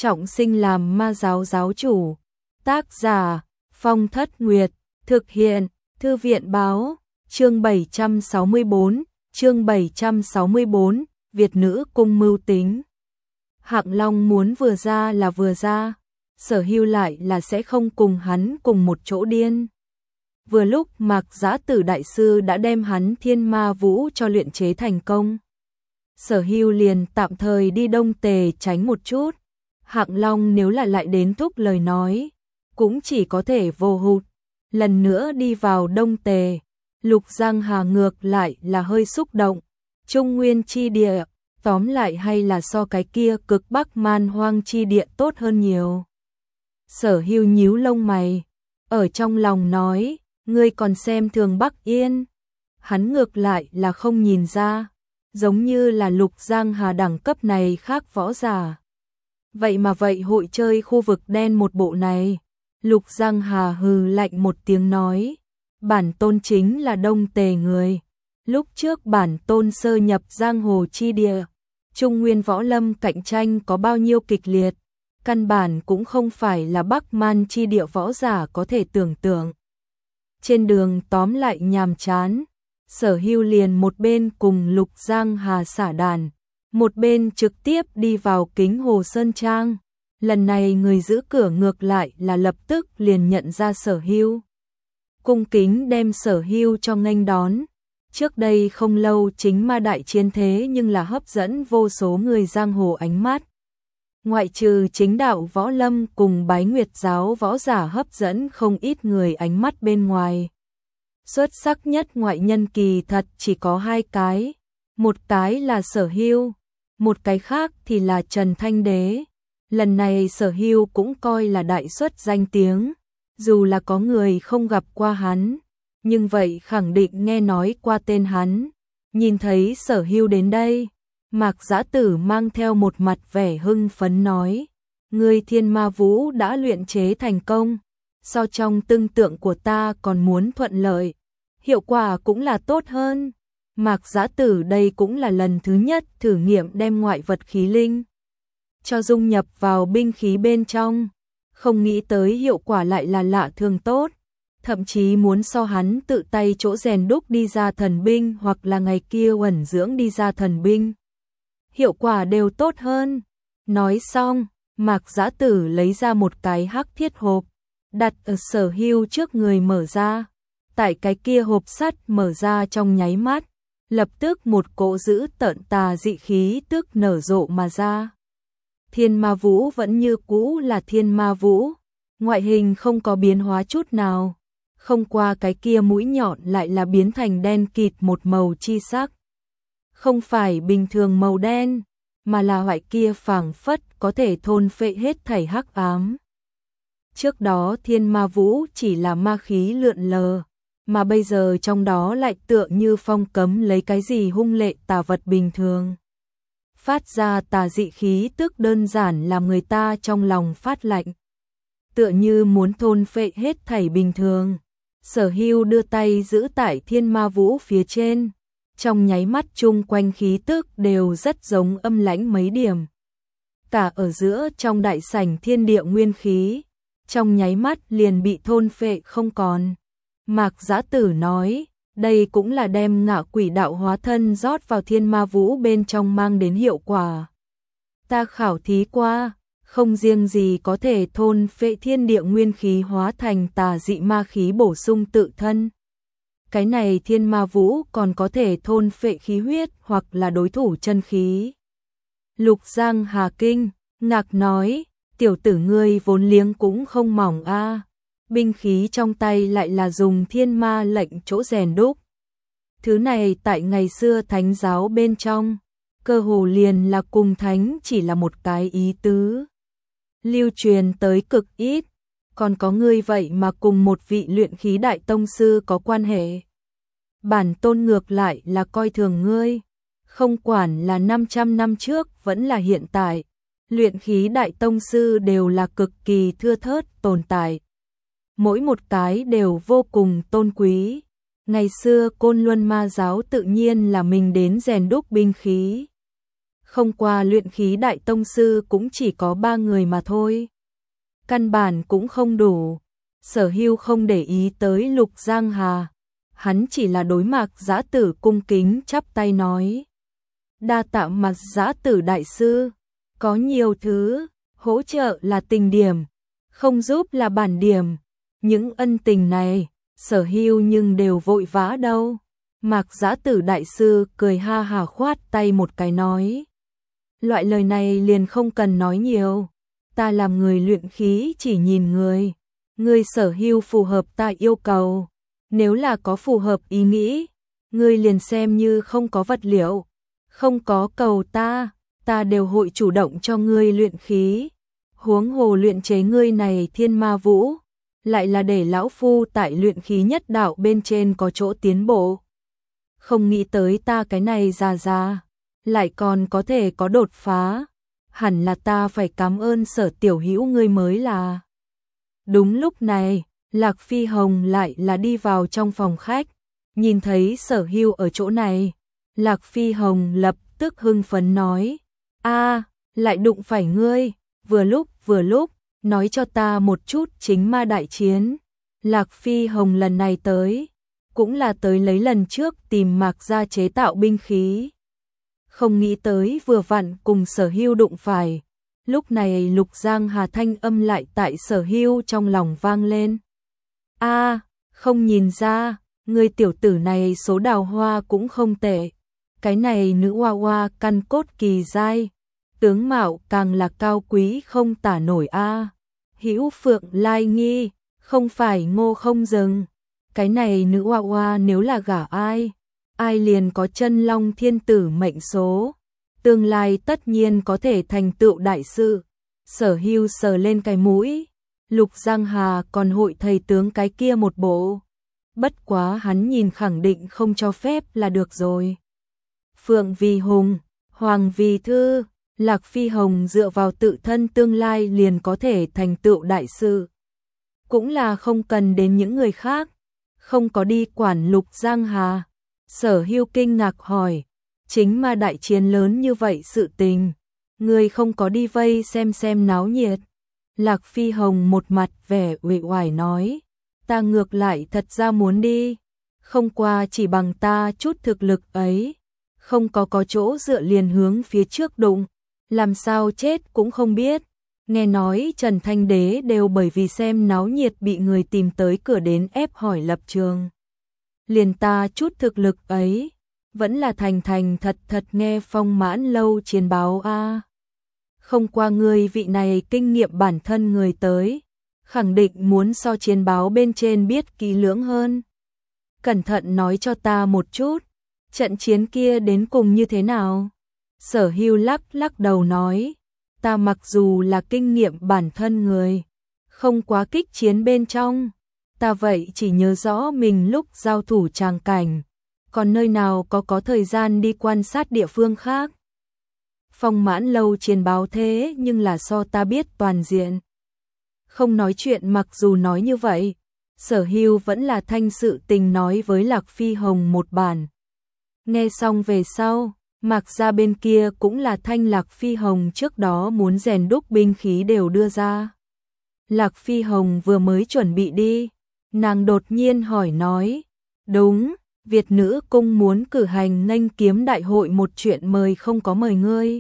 trọng sinh làm ma giáo giáo chủ. Tác giả Phong Thất Nguyệt, thực hiện Thư viện báo, chương 764, Việt nữ cung mưu tính. Hạng Long muốn vừa ra là vừa ra, Sở Hưu lại là sẽ không cùng hắn cùng một chỗ điên. Vừa lúc Mạc Giã Tử đại sư đã đem hắn Thiên Ma Vũ cho luyện chế thành công. Sở Hưu liền tạm thời đi Đông Tề tránh một chút. Hạng Long nếu là lại đến thúc lời nói, cũng chỉ có thể vô hụt. Lần nữa đi vào Đông Tề, Lục Giang Hà ngược lại là hơi xúc động. Trung Nguyên chi địa, tóm lại hay là so cái kia cực Bắc Man Hoang chi địa tốt hơn nhiều. Sở Hưu nhíu lông mày, ở trong lòng nói, ngươi còn xem thường Bắc Yên. Hắn ngược lại là không nhìn ra, giống như là Lục Giang Hà đẳng cấp này khác võ giả. Vậy mà vậy hội chơi khu vực đen một bộ này. Lục Giang Hà hừ lạnh một tiếng nói, bản tôn chính là Đông Tề người. Lúc trước bản tôn sơ nhập giang hồ chi địa, Trung Nguyên võ lâm cạnh tranh có bao nhiêu kịch liệt, căn bản cũng không phải là Bắc Man chi địa võ giả có thể tưởng tượng. Trên đường tóm lại nhàm chán, Sở Hưu liền một bên cùng Lục Giang Hà xả đàn, một bên trực tiếp đi vào Kính Hồ Sơn Trang. Lần này người giữ cửa ngược lại là lập tức liền nhận ra Sở Hưu. Cung kính đem Sở Hưu cho nghênh đón. Trước đây không lâu chính ma đại chiến thế nhưng là hấp dẫn vô số người giang hồ ánh mắt. Ngoại trừ chính đạo võ lâm cùng Bái Nguyệt giáo võ giả hấp dẫn không ít người ánh mắt bên ngoài. Xuất sắc nhất ngoại nhân kỳ thật chỉ có hai cái. Một cái là Sở Hưu, một cái khác thì là Trần Thanh Đế. Lần này Sở Hưu cũng coi là đại xuất danh tiếng, dù là có người không gặp qua hắn, nhưng vậy khẳng định nghe nói qua tên hắn. Nhìn thấy Sở Hưu đến đây, Mạc Giã Tử mang theo một mặt vẻ hưng phấn nói, ngươi Thiên Ma Vũ đã luyện chế thành công, so trong tưởng tượng của ta còn muốn thuận lợi, hiệu quả cũng là tốt hơn. Mạc Giã Tử đây cũng là lần thứ nhất thử nghiệm đem ngoại vật khí linh cho dung nhập vào binh khí bên trong, không nghĩ tới hiệu quả lại là lạ thường tốt, thậm chí muốn so hắn tự tay chỗ rèn đúc đi ra thần binh hoặc là ngày kia uẩn dưỡng đi ra thần binh, hiệu quả đều tốt hơn. Nói xong, Mạc Giã Tử lấy ra một cái hắc thiết hộp, đặt ở Sở Hưu trước người mở ra. Tại cái kia hộp sắt mở ra trong nháy mắt, lập tức một cỗ dữ tợn tà dị khí tức nở rộ mà ra. Thiên Ma Vũ vẫn như cũ là Thiên Ma Vũ, ngoại hình không có biến hóa chút nào, không qua cái kia mũi nhọn lại là biến thành đen kịt một màu chi sắc. Không phải bình thường màu đen, mà là loại kia phảng phất có thể thôn phệ hết thảy hắc ám. Trước đó Thiên Ma Vũ chỉ là ma khí lượn lờ, mà bây giờ trong đó lại tựa như phong cấm lấy cái gì hung lệ tà vật bình thường. Phát ra tà dị khí tức đơn giản làm người ta trong lòng phát lạnh. Tựa như muốn thôn phệ hết thảy bình thường. Sở Hưu đưa tay giữ tại Thiên Ma Vũ phía trên. Trong nháy mắt chung quanh khí tức đều rất giống âm lãnh mấy điểm. Cả ở giữa trong đại sảnh thiên địa nguyên khí, trong nháy mắt liền bị thôn phệ không còn. Mạc Giã Tử nói, đây cũng là đem ngạ quỷ đạo hóa thân rót vào Thiên Ma Vũ bên trong mang đến hiệu quả. Ta khảo thí qua, không riêng gì có thể thôn phệ thiên địa nguyên khí hóa thành tà dị ma khí bổ sung tự thân. Cái này Thiên Ma Vũ còn có thể thôn phệ khí huyết hoặc là đối thủ chân khí. Lục Giang Hà kinh, ngạc nói, tiểu tử ngươi vốn liếng cũng không mỏng a. Binh khí trong tay lại là dùng thiên ma lệnh chỗ rèn đúc. Thứ này tại ngày xưa thánh giáo bên trong, cơ hồ liền là cùng thánh chỉ là một cái ý tứ. Lưu truyền tới cực ít, còn có ngươi vậy mà cùng một vị luyện khí đại tông sư có quan hệ. Bản tôn ngược lại là coi thường ngươi, không quản là 500 năm trước vẫn là hiện tại, luyện khí đại tông sư đều là cực kỳ thưa thớt tồn tại. Mỗi một cái đều vô cùng tôn quý. Ngày xưa Côn Luân Ma giáo tự nhiên là mình đến rèn đúc binh khí. không qua luyện khí đại tông sư cũng chỉ có 3 người mà thôi. Căn bản cũng không đủ. Sở Hưu không để ý tới Lục Giang Hà, hắn chỉ là đối Mạc Giã Tử cung kính chắp tay nói: đa tạ Mạc Giã Tử đại sư, có nhiều thứ, hỗ trợ là tình điểm, không giúp là bản điểm, những ân tình này, Sở Hưu nhưng đều vội vã đâu. Mạc Giã Tử đại sư cười ha hả khoát tay một cái nói: loại lời này liền không cần nói nhiều, ta làm người luyện khí chỉ nhìn người. Ngươi Sở Hưu phù hợp ta yêu cầu, nếu là có phù hợp ý nghĩ, ngươi liền xem như không có vật liệu, không có cầu ta đều hội chủ động cho ngươi luyện khí. Huống hồ luyện chế ngươi này thiên ma vũ, lại là để lão phu tại luyện khí nhất đạo bên trên có chỗ tiến bộ. Không nghĩ tới ta cái này già, lại còn có thể có đột phá, hẳn là ta phải cảm ơn Sở tiểu hữu ngươi mới là. Đúng lúc này, Lạc Phi Hồng lại là đi vào trong phòng khách, nhìn thấy Sở Hưu ở chỗ này, Lạc Phi Hồng lập tức hưng phấn nói: a, lại đụng phải ngươi, vừa lúc, nói cho ta một chút chính ma đại chiến. Lạc Phi Hồng lần này tới, cũng là tới lấy lần trước tìm Mạc gia chế tạo binh khí. Không nghĩ tới vừa vặn cùng Sở Hưu đụng phải. Lúc này Lục Giang Hà thanh âm lại tại Sở Hưu trong lòng vang lên: a, không nhìn ra, người tiểu tử này số đào hoa cũng không tệ. Cái này nữ hoa hoa căn cốt kỳ giai, tướng mạo càng là cao quý không tả nổi a. Hữu Phượng Lai Nghi, không phải Ngô Không Dừng. Cái này nữ hoa hoa nếu là gả ai liền có chân long thiên tử mệnh số, tương lai tất nhiên có thể thành tựu đại sự. Sở Hưu sờ lên cái mũi, Lục Giang Hà còn hội thầy tướng cái kia một bộ. Bất quá hắn nhìn khẳng định không cho phép là được rồi. Phượng vì hùng, hoàng vì thư, Lạc Phi Hồng dựa vào tự thân tương lai liền có thể thành tựu đại sự. Cũng là không cần đến những người khác, không có đi quản Lục Giang Hà. Sở Hưu kinh ngạc hỏi: chính ma đại chiến lớn như vậy sự tình, người không có đi vây xem náo nhiệt? Lạc Phi Hồng một mặt vẻ uể oải nói: ta ngược lại thật ra muốn đi, không qua chỉ bằng ta chút thực lực ấy, không có chỗ dựa liền hướng phía trước đụng, làm sao chết cũng không biết. Nghe nói Trần Thanh Đế đều bởi vì xem náo nhiệt bị người tìm tới cửa đến ép hỏi lập trường. Liền ta chút thực lực ấy, vẫn là thành thật nghe Phong Mãn Lâu chiến báo a. Không qua người vị này kinh nghiệm bản thân người tới, khẳng định muốn so chiến báo bên trên biết kỹ lưỡng hơn. Cẩn thận nói cho ta một chút, trận chiến kia đến cùng như thế nào? Sở Hưu lắc đầu nói: ta mặc dù là kinh nghiệm bản thân người, không quá kích chiến bên trong, ta vậy chỉ nhớ rõ mình lúc giao thủ tràng cảnh, còn nơi nào có thời gian đi quan sát địa phương khác. Phong Mãn Lâu chiến báo thế nhưng là so ta biết toàn diện. Không nói chuyện, mặc dù nói như vậy, Sở Hưu vẫn là thanh sự tình nói với Lạc Phi Hồng một bản. Nghe xong về sau, Mạc gia bên kia cũng là thanh Lạc Phi Hồng trước đó muốn rèn đúc binh khí đều đưa ra. Lạc Phi Hồng vừa mới chuẩn bị đi, nàng đột nhiên hỏi nói: đúng, Việt Nữ Cung muốn cử hành nghênh kiếm đại hội, một chuyện mời không có mời ngươi.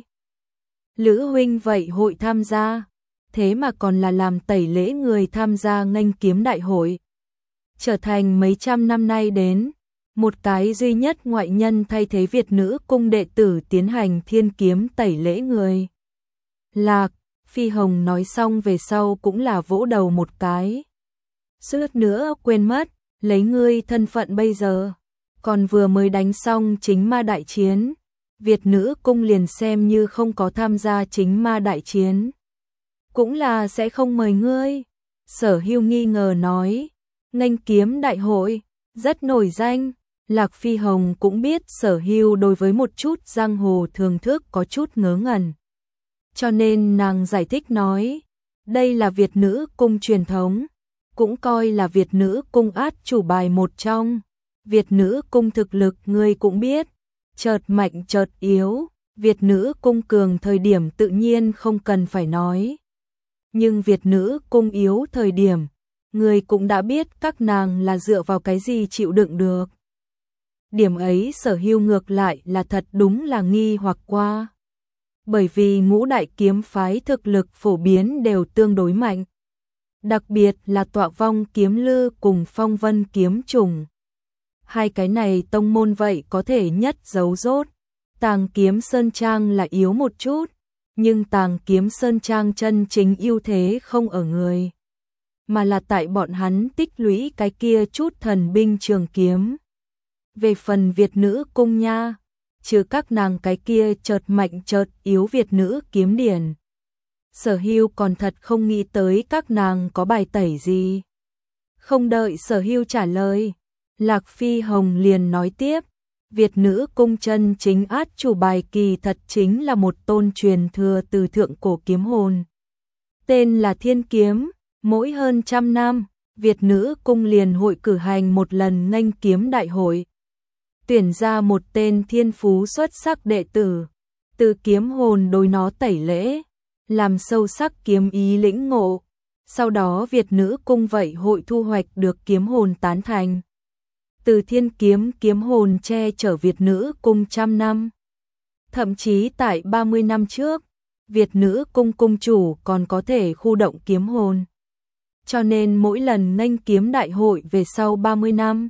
Lữ huynh vậy hội tham gia, thế mà còn là làm tẩy lễ người tham gia nghênh kiếm đại hội. Trở thành mấy trăm năm nay đến một cái duy nhất ngoại nhân thay thế Việt Nữ Cung đệ tử tiến hành thiên kiếm tẩy lễ người. Lạc Phi Hồng nói xong về sau cũng là vỗ đầu một cái. Suýt nữa quên mất, lấy ngươi thân phận bây giờ, còn vừa mới đánh xong chính ma đại chiến, Việt Nữ Cung liền xem như không có tham gia chính ma đại chiến, cũng là sẽ không mời ngươi. Sở Hưu nghi ngờ nói: nghênh kiếm đại hội rất nổi danh. Lạc Phi Hồng cũng biết Sở Hưu đối với một chút giang hồ thường thức có chút ngớ ngẩn, cho nên nàng giải thích nói: đây là Việt Nữ Cung truyền thống, cũng coi là Việt Nữ Cung át chủ bài một trong. Việt Nữ Cung thực lực ngươi cũng biết, chợt mạnh chợt yếu, Việt nữ cung cường thời điểm tự nhiên không cần phải nói. Nhưng Việt nữ cung yếu thời điểm, người cũng đã biết các nàng là dựa vào cái gì chịu đựng được. Điểm ấy Sở Hưu ngược lại là thật đúng là nghi hoặc qua. Bởi vì ngũ đại kiếm phái thực lực phổ biến đều tương đối mạnh. Đặc biệt là Tọa Vong kiếm lư cùng Phong Vân kiếm trùng. Hai cái này tông môn vậy có thể nhất giấu rốt. Tàng Kiếm Sơn Trang là yếu một chút, nhưng Tàng Kiếm Sơn Trang chân chính ưu thế không ở người, mà là tại bọn hắn tích lũy cái kia chút thần binh trường kiếm. Về phần Việt nữ cung nha, trừ các nàng cái kia chợt mạnh chợt yếu Việt nữ kiếm điển, Sở Hưu còn thật không nghĩ tới các nàng có bài tẩy gì. Không đợi Sở Hưu trả lời, Lạc Phi Hồng liền nói tiếp, Việt nữ cung chân chính át chủ bài kỳ thật chính là một tôn truyền thừa từ thượng cổ kiếm hồn. Tên là Thiên Kiếm, mỗi hơn 100 năm, Việt nữ cung liền hội cử hành một lần nghênh kiếm đại hội. Tuyển ra một tên thiên phú xuất sắc đệ tử, từ kiếm hồn đối nó tẩy lễ, làm sâu sắc kiếm ý lĩnh ngộ. Sau đó Việt nữ cung vậy hội thu hoạch được kiếm hồn tán thành. Từ Thiên Kiếm kiếm hồn che chở Việt nữ cung 100 năm. Thậm chí tại 30 năm trước, Việt nữ cung cung chủ còn có thể khu động kiếm hồn. Cho nên mỗi lần nghênh kiếm đại hội về sau 30 năm,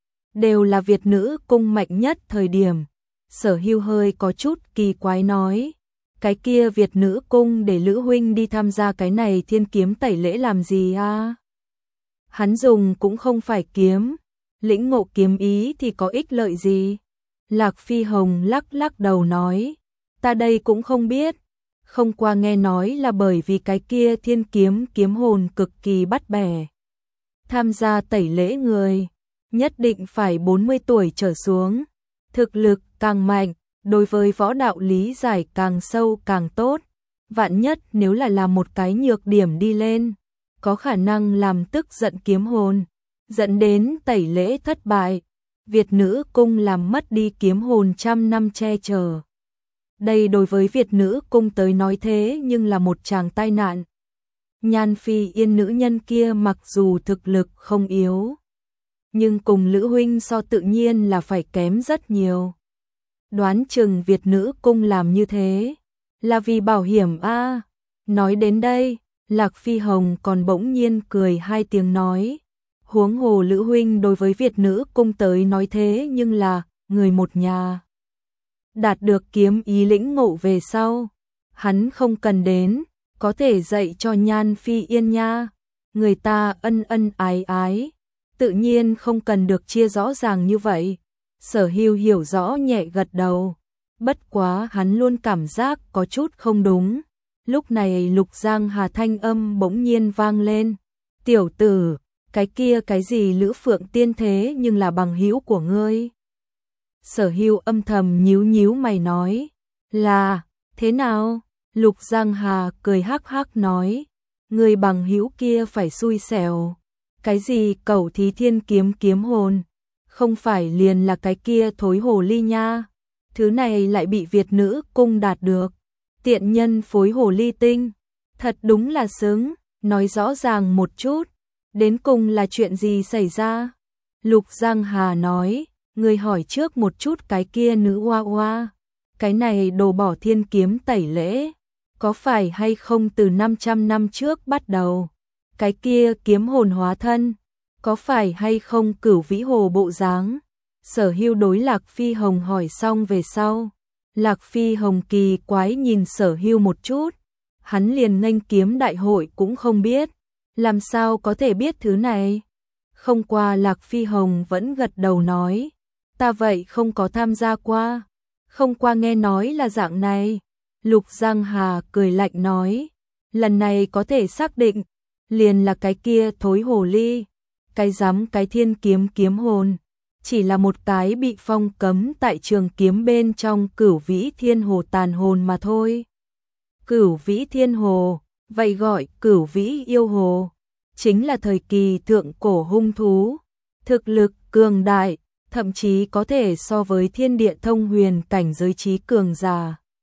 đều là Việt nữ cung mạnh nhất thời điểm. Sở Hưu hơi có chút kỳ quái nói, cái kia Việt nữ cung để Lữ huynh đi tham gia cái này Thiên Kiếm tẩy lễ làm gì a? Hắn dùng cũng không phải kiếm, lĩnh ngộ kiếm ý thì có ích lợi gì? Lạc Phi Hồng lắc lắc đầu nói, ta đây cũng không biết, không qua nghe nói là bởi vì cái kia Thiên Kiếm kiếm hồn cực kỳ bắt bẻ. Tham gia tẩy lễ người, nhất định phải 40 tuổi trở xuống, thực lực càng mạnh, đối với võ đạo lý giải càng sâu càng tốt, vạn nhất nếu là làm một cái nhược điểm đi lên, có khả năng làm tức giận kiếm hồn, dẫn đến tẩy lễ thất bại, Việt nữ cung làm mất đi kiếm hồn 100 năm che chở. Đây đối với Việt nữ cung tới nói thế nhưng là một tràng tai nạn. Nhan Phi Yên nữ nhân kia mặc dù thực lực không yếu, nhưng cùng Lữ huynh so tự nhiên là phải kém rất nhiều. Đoán chừng Việt nữ cung làm như thế là vì bảo hiểm a. Nói đến đây, Lạc Phi Hồng còn bỗng nhiên cười hai tiếng nói, huống hồ Lữ huynh đối với Việt nữ cung tới nói thế nhưng là người một nhà. Đạt được kiếm ý lĩnh ngộ về sau, hắn không cần đến, có thể dạy cho Nhan Phi Yên nha. Người ta ân ân ái ái, tự nhiên không cần được chia rõ ràng như vậy. Sở Hưu hiểu rõ nhẹ gật đầu, bất quá hắn luôn cảm giác có chút không đúng. Lúc này Lục Giang Hà thanh âm bỗng nhiên vang lên, tiểu tử, cái kia cái gì Lữ Phượng tiên thế nhưng là bằng hữu của ngươi. Sở Hưu âm thầm nhíu nhíu mày nói, là, thế nào? Lục Giang Hà cười hắc hắc nói, người bằng hữu kia phải xui xẻo. Cái gì Cẩu Thí Thiên Kiếm kiếm hồn, không phải liền là cái kia thối hồ ly nha. Thứ này lại bị Việt nữ cung đạt được. Tiện nhân phối hồ ly tinh, thật đúng là sướng, nói rõ ràng một chút, đến cùng là chuyện gì xảy ra? Lục Giang Hà nói, người hỏi trước một chút cái kia nữ hoa hoa, cái này đồ bỏ thiên kiếm tẩy lễ, có phải hay không từ 500 năm trước bắt đầu? Cái kia kiếm hồn hóa thân, có phải hay không Cửu Vĩ Hồ bộ dáng? Sở Hưu đối Lạc Phi Hồng hỏi xong về sau, Lạc Phi Hồng kỳ quái nhìn Sở Hưu một chút, hắn liền nghênh kiếm đại hội cũng không biết, làm sao có thể biết thứ này? Không qua Lạc Phi Hồng vẫn gật đầu nói, ta vậy không có tham gia qua, không qua nghe nói là dạng này. Lục Giang Hà cười lạnh nói, lần này có thể xác định, liền là cái kia thối hồ ly, cái dám cái thiên kiếm kiếm hồn, chỉ là một cái bị phong cấm tại trường kiếm bên trong Cửu Vĩ Thiên Hồ tàn hồn mà thôi. Cửu Vĩ Thiên Hồ, vậy gọi Cửu Vĩ Yêu Hồ, chính là thời kỳ thượng cổ hung thú, thực lực cường đại, thậm chí có thể so với thiên địa thông huyền cảnh giới trí cường giả.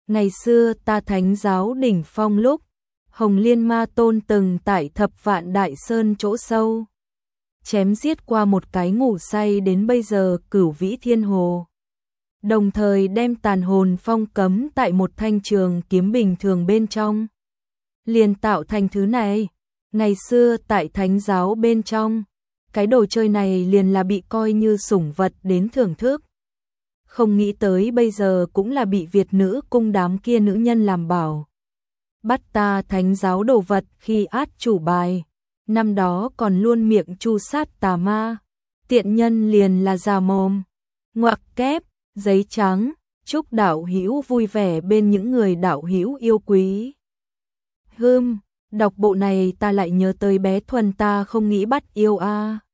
Ngày xưa ta thánh giáo đỉnh phong lúc, Hồng Liên Ma Tôn từng tại Thập Vạn Đại Sơn chỗ sâu chém giết qua một cái ngủ say đến bây giờ Cửu Vĩ Thiên Hồ. Đồng thời đem tàn hồn phong cấm tại một thanh trường kiếm bình thường bên trong. Liền tạo thành thứ này, ngày xưa tại thánh giáo bên trong, cái đồ chơi này liền là bị coi như sủng vật đến thưởng thức. Không nghĩ tới bây giờ cũng là bị Việt nữ cung đám kia nữ nhân làm bảo. Bắt ta thánh giáo đồ vật khi át chủ bài, năm đó còn luôn miệng chu sát tà ma, tiện nhân liền là già mồm. Ngoặc kép, giấy trắng, chúc đạo hữu vui vẻ bên những người đạo hữu yêu quý. Đọc bộ này ta lại nhớ tới bé Thuần ta không nghĩ bắt yêu a.